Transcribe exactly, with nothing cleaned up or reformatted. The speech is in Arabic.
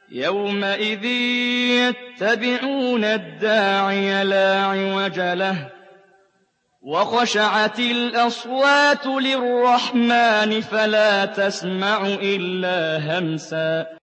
يَوْمَئِذٍ يَتَّبِعُونَ الدَّاعِيَ لَا عِوَجَ لَهُ ۖ وَخَشَعَتِ الْأَصْوَاتُ لِلرَّحْمَٰنِ فَلَا تَسْمَعُ إِلَّا هَمْسًا